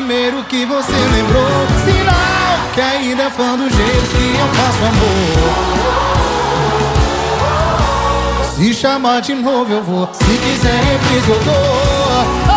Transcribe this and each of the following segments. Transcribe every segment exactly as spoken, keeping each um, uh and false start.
primeiro que você lembrou. Sinal que ainda é fã do jeito que eu faço amor. Se chamar de novo eu vou, se quiser reprise eu dou.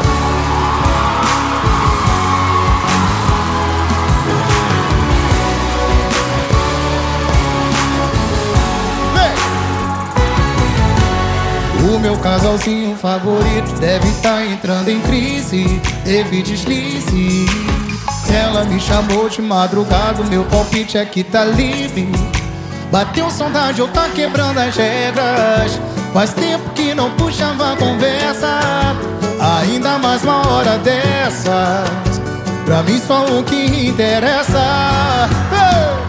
O meu casalzinho favorito deve tá entrando em crise, teve deslize. Ela me chamou de madrugada, meu palpite é que tá livre. Bateu saudade, eu tá quebrando as regras. Faz tempo que não puxava a conversa, ainda mais uma hora dessas. Pra mim só o que interessa. Hey!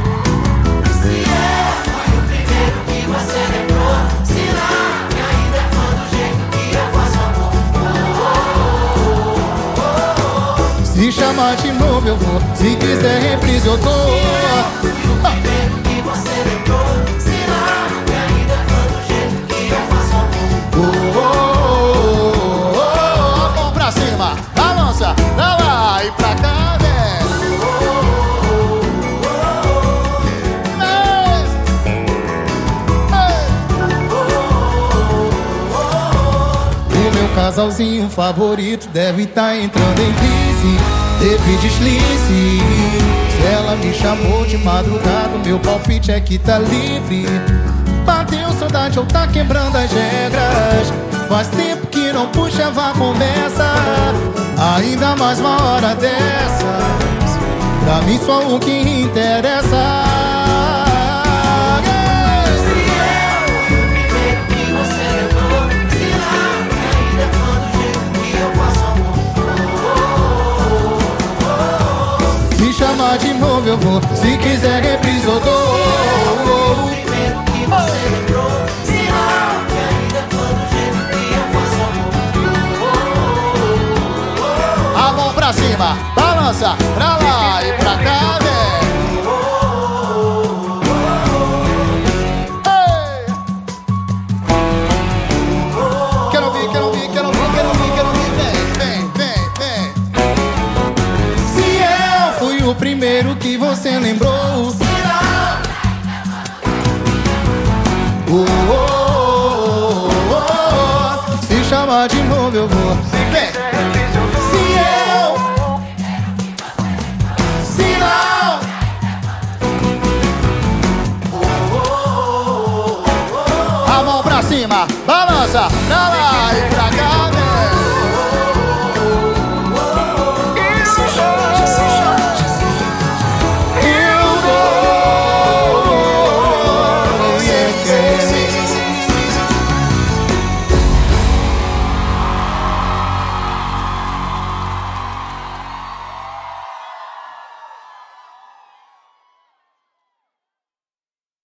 Se chamar de novo eu vou, se quiser reprise eu dou. Ah. Que você lembrou, será que ainda é fã do jeito que eu faço amor? Oh, oh, oh, oh, oh. Mão pra cima, balança, pra lá e pra cá, velho. O meu casalzinho favorito deve tá entrando em crise, teve deslize. Se ela me chamou de madrugada, meu palpite é que tá livre. Bateu saudade, eu tá quebrando as regras. Faz tempo que não puxava a conversa, ainda mais uma hora dessas. Pra mim só o que interessa. Chamar de novo eu vou, se quiser reprise eu dou. Primeiro que você lembrou, sinal que ainda é fã do jeito que eu faço amor. A mão pra cima, balança, pra lá e pra cá, velho. Quero ouvir, quero ouvir, quero ouvir, quero ouvir, quero ouvir, vem, vem, vem, vem. Se eu fui o primeiro que você lembrou, oh, oh, oh, oh, oh. Se chamar de novo eu vou. Vem. Se eu, se não, a mão pra cima, balança, pra lá e pra cá.